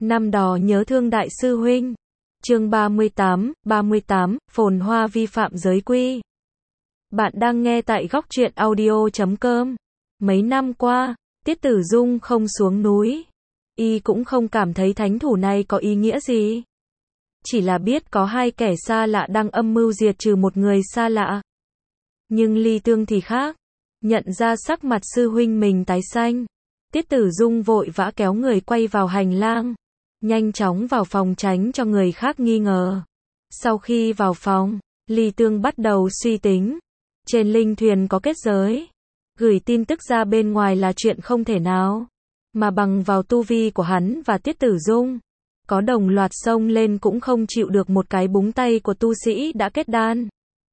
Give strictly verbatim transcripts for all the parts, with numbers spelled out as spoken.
Năm đó nhớ thương đại sư huynh. Chương ba mươi tám, ba mươi tám, phồn hoa vi phạm giới quy. Bạn đang nghe tại góc truyện audio chấm com. Mấy năm qua, Tiết Tử Dung không xuống núi. Y cũng không cảm thấy thánh thủ này có ý nghĩa gì. Chỉ là biết có hai kẻ xa lạ đang âm mưu diệt trừ một người xa lạ. Nhưng Ly Tương thì khác. Nhận ra sắc mặt sư huynh mình tái xanh. Tiết Tử Dung vội vã kéo người quay vào hành lang. Nhanh chóng vào phòng tránh cho người khác nghi ngờ. Sau khi vào phòng, Ly Tương bắt đầu suy tính. Trên linh thuyền có kết giới. Gửi tin tức ra bên ngoài là chuyện không thể nào. Mà bằng vào tu vi của hắn và Tiết Tử Dung. Có đồng loạt xông lên cũng không chịu được một cái búng tay của tu sĩ đã kết đan.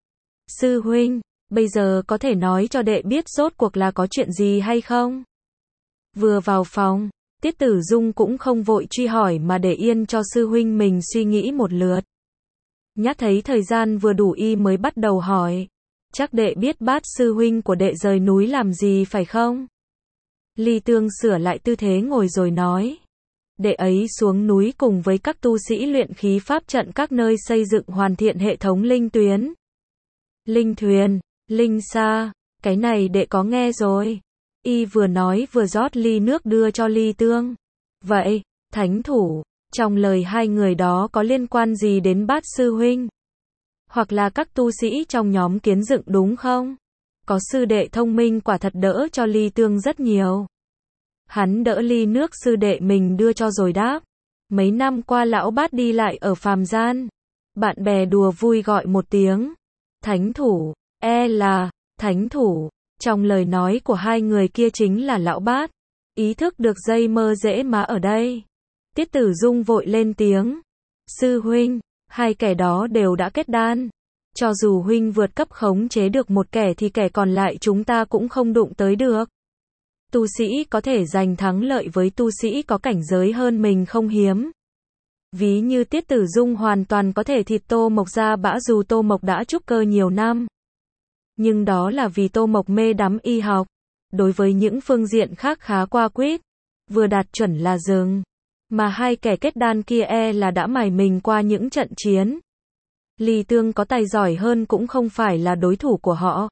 Sư huynh, bây giờ có thể nói cho đệ biết rốt cuộc là có chuyện gì hay không? Vừa vào phòng, Tiết Tử Dung cũng không vội truy hỏi mà để yên cho sư huynh mình suy nghĩ một lượt. Nhắc thấy thời gian vừa đủ y mới bắt đầu hỏi. Chắc đệ biết Bát sư huynh của đệ rời núi làm gì phải không? Ly Tương sửa lại tư thế ngồi rồi nói. Đệ ấy xuống núi cùng với các tu sĩ luyện khí pháp trận các nơi xây dựng hoàn thiện hệ thống linh tuyến. Linh thuyền, linh xa, cái này đệ có nghe rồi. Y vừa nói vừa rót ly nước đưa cho Ly Tương. Vậy, thánh thủ, trong lời hai người đó có liên quan gì đến Bát sư huynh? Hoặc là các tu sĩ trong nhóm kiến dựng đúng không? Có sư đệ thông minh quả thật đỡ cho Ly Tương rất nhiều. Hắn đỡ ly nước sư đệ mình đưa cho rồi đáp. Mấy năm qua lão Bát đi lại ở phàm gian. Bạn bè đùa vui gọi một tiếng. Thánh thủ, e là, thánh thủ. Trong lời nói của hai người kia chính là lão Bát. Ý thức được dây mơ dễ má ở đây. Tiết Tử Dung vội lên tiếng. Sư huynh, hai kẻ đó đều đã kết đan. Cho dù huynh vượt cấp khống chế được một kẻ thì kẻ còn lại chúng ta cũng không đụng tới được. Tu sĩ có thể giành thắng lợi với tu sĩ có cảnh giới hơn mình không hiếm. Ví như Tiết Tử Dung hoàn toàn có thể thịt Tô Mộc ra bã dù Tô Mộc đã trúc cơ nhiều năm. Nhưng đó là vì Tô Mộc mê đắm y học. Đối với những phương diện khác khá qua quýt. Vừa đạt chuẩn là dừng. Mà hai kẻ kết đan kia e là đã mài mình qua những trận chiến. Ly Tương có tài giỏi hơn cũng không phải là đối thủ của họ.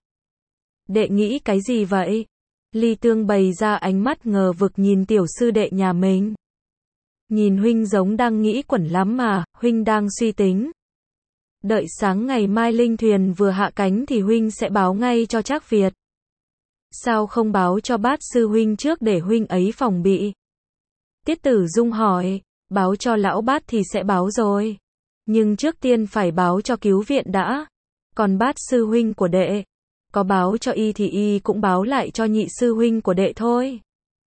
Đệ nghĩ cái gì vậy? Ly Tương bày ra ánh mắt ngờ vực nhìn tiểu sư đệ nhà mình. Nhìn huynh giống đang nghĩ quẩn lắm mà, huynh đang suy tính. Đợi sáng ngày mai linh thuyền vừa hạ cánh thì huynh sẽ báo ngay cho Trác Việt. Sao không báo cho Bát sư huynh trước để huynh ấy phòng bị? Tiết Tử Dung hỏi, báo cho lão Bát thì sẽ báo rồi. Nhưng trước tiên phải báo cho cứu viện đã. Còn Bát sư huynh của đệ, có báo cho y thì y cũng báo lại cho nhị sư huynh của đệ thôi.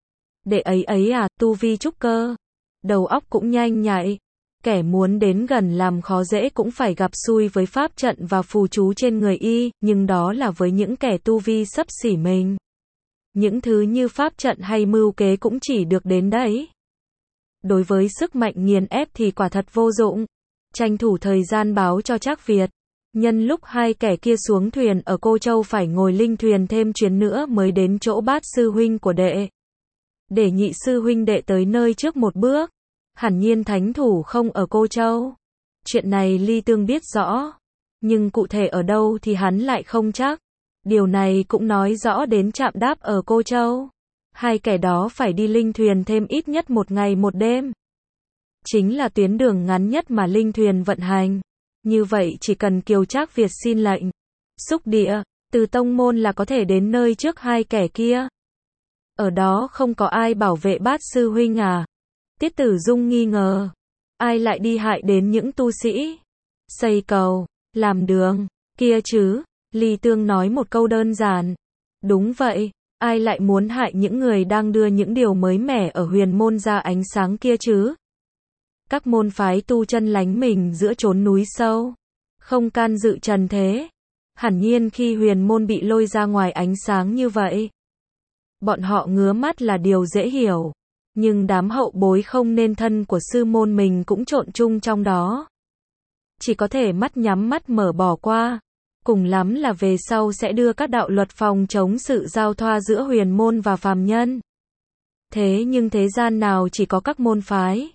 Đệ ấy ấy à, tu vi trúc cơ. Đầu óc cũng nhanh nhạy. Kẻ muốn đến gần làm khó dễ cũng phải gặp xui với pháp trận và phù chú trên người y, nhưng đó là với những kẻ tu vi xấp xỉ mình. Những thứ như pháp trận hay mưu kế cũng chỉ được đến đấy. Đối với sức mạnh nghiền ép thì quả thật vô dụng. Tranh thủ thời gian báo cho Trác Việt. Nhân lúc hai kẻ kia xuống thuyền ở Cô Châu phải ngồi linh thuyền thêm chuyến nữa mới đến chỗ Bát sư huynh của đệ. Để nhị sư huynh đệ tới nơi trước một bước. Hẳn nhiên thánh thủ không ở Cô Châu. Chuyện này Ly Tương biết rõ. Nhưng cụ thể ở đâu thì hắn lại không chắc. Điều này cũng nói rõ đến trạm đáp ở Cô Châu. Hai kẻ đó phải đi linh thuyền thêm ít nhất một ngày một đêm. Chính là tuyến đường ngắn nhất mà linh thuyền vận hành. Như vậy chỉ cần Kiều Trác Việt xin lệnh, xúc địa, từ tông môn là có thể đến nơi trước hai kẻ kia. Ở đó không có ai bảo vệ Bát sư huynh à? Tiết Tử Dung nghi ngờ. Ai lại đi hại đến những tu sĩ? Xây cầu, làm đường, kia chứ? Ly Tương nói một câu đơn giản. Đúng vậy, ai lại muốn hại những người đang đưa những điều mới mẻ ở huyền môn ra ánh sáng kia chứ? Các môn phái tu chân lánh mình giữa chốn núi sâu, không can dự trần thế. Hẳn nhiên khi huyền môn bị lôi ra ngoài ánh sáng như vậy, bọn họ ngứa mắt là điều dễ hiểu. Nhưng đám hậu bối không nên thân của sư môn mình cũng trộn chung trong đó. Chỉ có thể mắt nhắm mắt mở bỏ qua. Cùng lắm là về sau sẽ đưa các đạo luật phòng chống sự giao thoa giữa huyền môn và phàm nhân. Thế nhưng thế gian nào chỉ có các môn phái.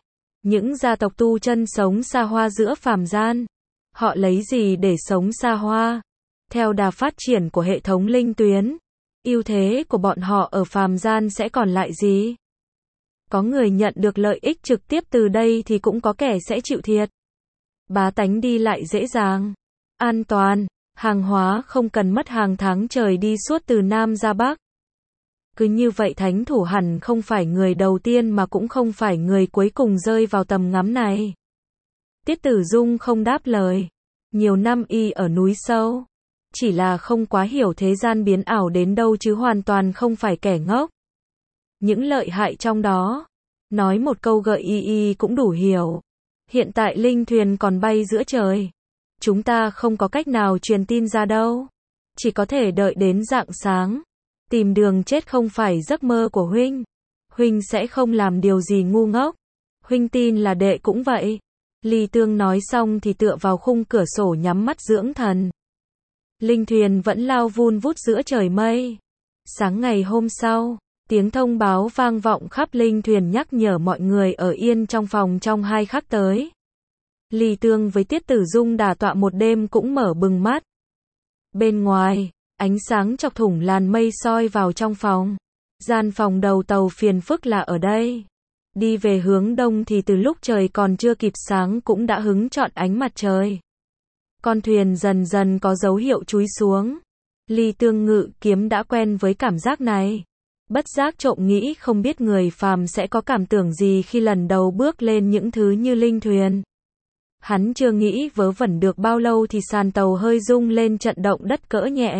Những gia tộc tu chân sống xa hoa giữa phàm gian. Họ lấy gì để sống xa hoa? Theo đà phát triển của hệ thống linh tuyến, ưu thế của bọn họ ở phàm gian sẽ còn lại gì? Có người nhận được lợi ích trực tiếp từ đây thì cũng có kẻ sẽ chịu thiệt. Bá tánh đi lại dễ dàng, an toàn, hàng hóa không cần mất hàng tháng trời đi suốt từ Nam ra Bắc. Cứ như vậy thánh thủ hẳn không phải người đầu tiên mà cũng không phải người cuối cùng rơi vào tầm ngắm này. Tiết Tử Dung không đáp lời. Nhiều năm y ở núi sâu. Chỉ là không quá hiểu thế gian biến ảo đến đâu chứ hoàn toàn không phải kẻ ngốc. Những lợi hại trong đó. Nói một câu gợi y y cũng đủ hiểu. Hiện tại linh thuyền còn bay giữa trời. Chúng ta không có cách nào truyền tin ra đâu. Chỉ có thể đợi đến rạng sáng. Tìm đường chết không phải giấc mơ của huynh. Huynh sẽ không làm điều gì ngu ngốc. Huynh tin là đệ cũng vậy. Ly Tương nói xong thì tựa vào khung cửa sổ nhắm mắt dưỡng thần. Linh thuyền vẫn lao vun vút giữa trời mây. Sáng ngày hôm sau, tiếng thông báo vang vọng khắp linh thuyền nhắc nhở mọi người ở yên trong phòng trong hai khắc tới. Ly Tương với Tiết Tử Dung đả tọa một đêm cũng mở bừng mắt. Bên ngoài, ánh sáng chọc thủng làn mây soi vào trong phòng. Gian phòng đầu tàu phiền phức là ở đây. Đi về hướng đông thì từ lúc trời còn chưa kịp sáng cũng đã hứng trọn ánh mặt trời. Con thuyền dần dần có dấu hiệu chúi xuống. Ly Tương ngự kiếm đã quen với cảm giác này. Bất giác trộm nghĩ không biết người phàm sẽ có cảm tưởng gì khi lần đầu bước lên những thứ như linh thuyền. Hắn chưa nghĩ vớ vẩn được bao lâu thì sàn tàu hơi rung lên trận động đất cỡ nhẹ.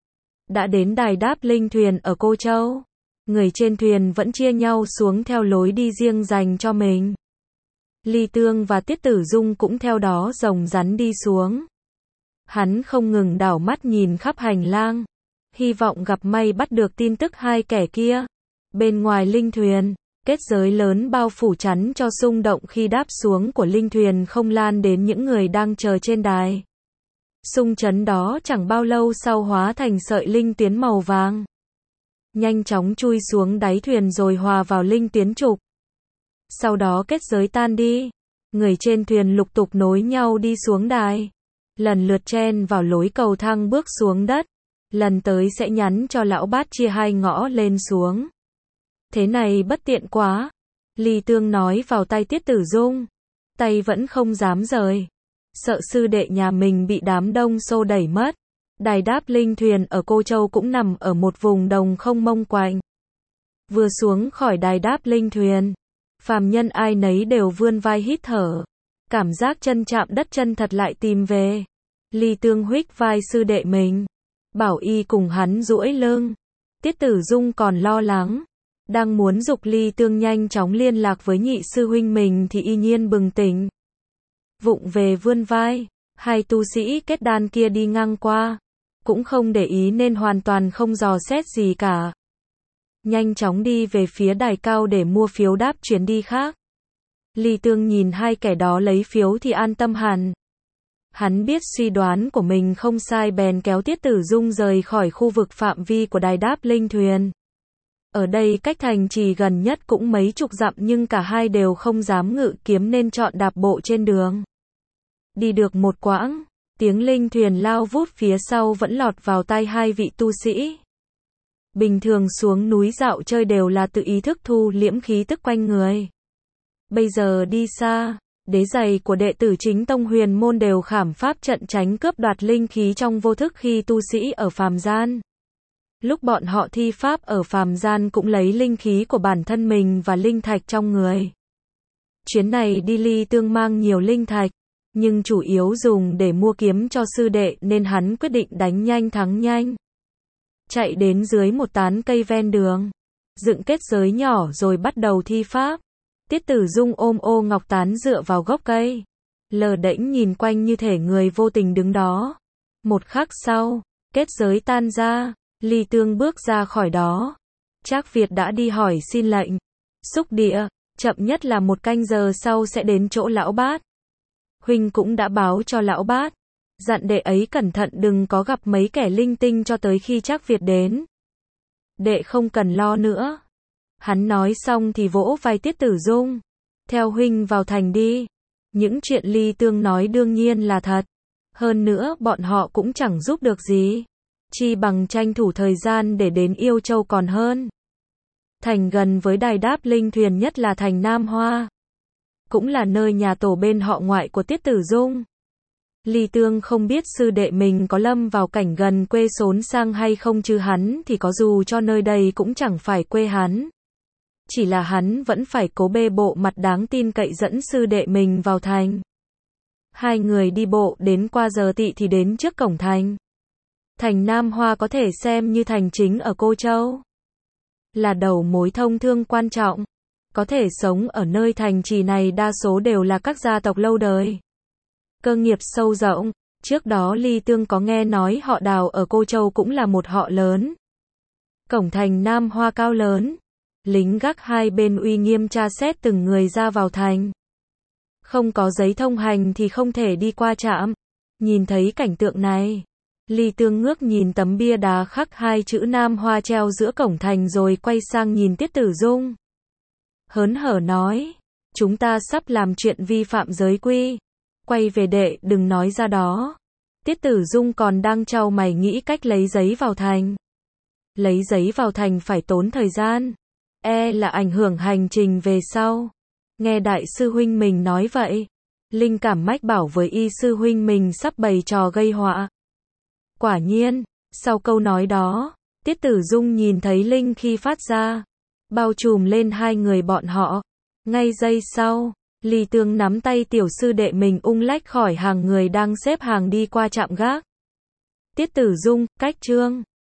Đã đến đài đáp linh thuyền ở Cô Châu. Người trên thuyền vẫn chia nhau xuống theo lối đi riêng dành cho mình. Ly Tương và Tiết Tử Dung cũng theo đó rồng rắn đi xuống. Hắn không ngừng đảo mắt nhìn khắp hành lang. Hy vọng gặp may bắt được tin tức hai kẻ kia. Bên ngoài linh thuyền, kết giới lớn bao phủ chắn cho xung động khi đáp xuống của linh thuyền không lan đến những người đang chờ trên đài. Xung chấn đó chẳng bao lâu sau hóa thành sợi linh tuyến màu vàng. Nhanh chóng chui xuống đáy thuyền rồi hòa vào linh tuyến trục. Sau đó kết giới tan đi. Người trên thuyền lục tục nối nhau đi xuống đài. Lần lượt chen vào lối cầu thang bước xuống đất. Lần tới sẽ nhắn cho lão bát chia hai ngõ lên xuống. Thế này bất tiện quá. Ly Tương nói vào tay Tiết Tử Dung. Tay vẫn không dám rời. Sợ sư đệ nhà mình bị đám đông xô đẩy mất. Đài đáp linh thuyền ở Cô Châu cũng nằm ở một vùng đồng không mông quạnh. Vừa xuống khỏi đài đáp linh thuyền, phàm nhân ai nấy đều vươn vai hít thở. Cảm giác chân chạm đất chân thật lại tìm về. Ly Tương huých vai sư đệ mình. Bảo y cùng hắn duỗi lưng. Tiết Tử Dung còn lo lắng. Đang muốn giục Ly Tương nhanh chóng liên lạc với nhị sư huynh mình thì y nhiên bừng tỉnh. Vụng về vươn vai. Hai tu sĩ kết đan kia đi ngang qua. Cũng không để ý nên hoàn toàn không dò xét gì cả. Nhanh chóng đi về phía đài cao để mua phiếu đáp chuyến đi khác. Ly Tương nhìn hai kẻ đó lấy phiếu thì an tâm hẳn. Hắn biết suy đoán của mình không sai bèn kéo Tiết Tử Dung rời khỏi khu vực phạm vi của đài đáp linh thuyền. Ở đây cách thành trì gần nhất cũng mấy chục dặm nhưng cả hai đều không dám ngự kiếm nên chọn đạp bộ trên đường. Đi được một quãng, tiếng linh thuyền lao vút phía sau vẫn lọt vào tai hai vị tu sĩ. Bình thường xuống núi dạo chơi đều là tự ý thức thu liễm khí tức quanh người. Bây giờ đi xa, đế giày của đệ tử chính tông huyền môn đều khảm pháp trận tránh cướp đoạt linh khí trong vô thức khi tu sĩ ở phàm gian. Lúc bọn họ thi pháp ở phàm gian cũng lấy linh khí của bản thân mình và linh thạch trong người. Chuyến này đi Ly Tương mang nhiều linh thạch, nhưng chủ yếu dùng để mua kiếm cho sư đệ nên hắn quyết định đánh nhanh thắng nhanh. Chạy đến dưới một tán cây ven đường, dựng kết giới nhỏ rồi bắt đầu thi pháp. Tiết Tử Dung ôm ô ngọc tán dựa vào gốc cây, lờ đễnh nhìn quanh như thể người vô tình đứng đó. Một khắc sau, kết giới tan ra, Ly Tương bước ra khỏi đó. Trác Việt đã đi hỏi xin lệnh. Xúc địa, chậm nhất là một canh giờ sau sẽ đến chỗ lão bát. Huynh cũng đã báo cho lão bát, dặn đệ ấy cẩn thận đừng có gặp mấy kẻ linh tinh cho tới khi Trác Việt đến. Đệ không cần lo nữa. Hắn nói xong thì vỗ vai Tiết Tử Dung. Theo huynh vào thành đi. Những chuyện Ly Tương nói đương nhiên là thật. Hơn nữa bọn họ cũng chẳng giúp được gì. Chi bằng tranh thủ thời gian để đến Yêu Châu còn hơn. Thành gần với đài đáp linh thuyền nhất là thành Nam Hoa. Cũng là nơi nhà tổ bên họ ngoại của Tiết Tử Dung. Ly Tương không biết sư đệ mình có lâm vào cảnh gần quê xốn sang hay không, chứ hắn thì có dù cho nơi đây cũng chẳng phải quê hắn. Chỉ là hắn vẫn phải cố bê bộ mặt đáng tin cậy dẫn sư đệ mình vào thành. Hai người đi bộ đến qua giờ tị thì đến trước cổng thành. Thành Nam Hoa có thể xem như thành chính ở Cô Châu. Là đầu mối thông thương quan trọng. Có thể sống ở nơi thành trì này đa số đều là các gia tộc lâu đời. Cơ nghiệp sâu rộng. Trước đó Ly Tương có nghe nói họ Đào ở Cô Châu cũng là một họ lớn. Cổng thành Nam Hoa cao lớn. Lính gác hai bên uy nghiêm tra xét từng người ra vào thành. Không có giấy thông hành thì không thể đi qua trạm. Nhìn thấy cảnh tượng này, Ly Tương ngước nhìn tấm bia đá khắc hai chữ Nam Hoa treo giữa cổng thành rồi quay sang nhìn Tiết Tử Dung. Hớn hở nói, chúng ta sắp làm chuyện vi phạm giới quy. Quay về đệ, đừng nói ra đó. Tiết Tử Dung còn đang trao mày nghĩ cách lấy giấy vào thành. Lấy giấy vào thành phải tốn thời gian. E là ảnh hưởng hành trình về sau. Nghe đại sư huynh mình nói vậy, linh cảm mách bảo với y sư huynh mình sắp bày trò gây họa. Quả nhiên, sau câu nói đó, Tiết Tử Dung nhìn thấy linh khi phát ra, bao trùm lên hai người bọn họ. Ngay giây sau, Ly Tương nắm tay tiểu sư đệ mình ung lách khỏi hàng người đang xếp hàng đi qua trạm gác. Tiết Tử Dung, cách trương.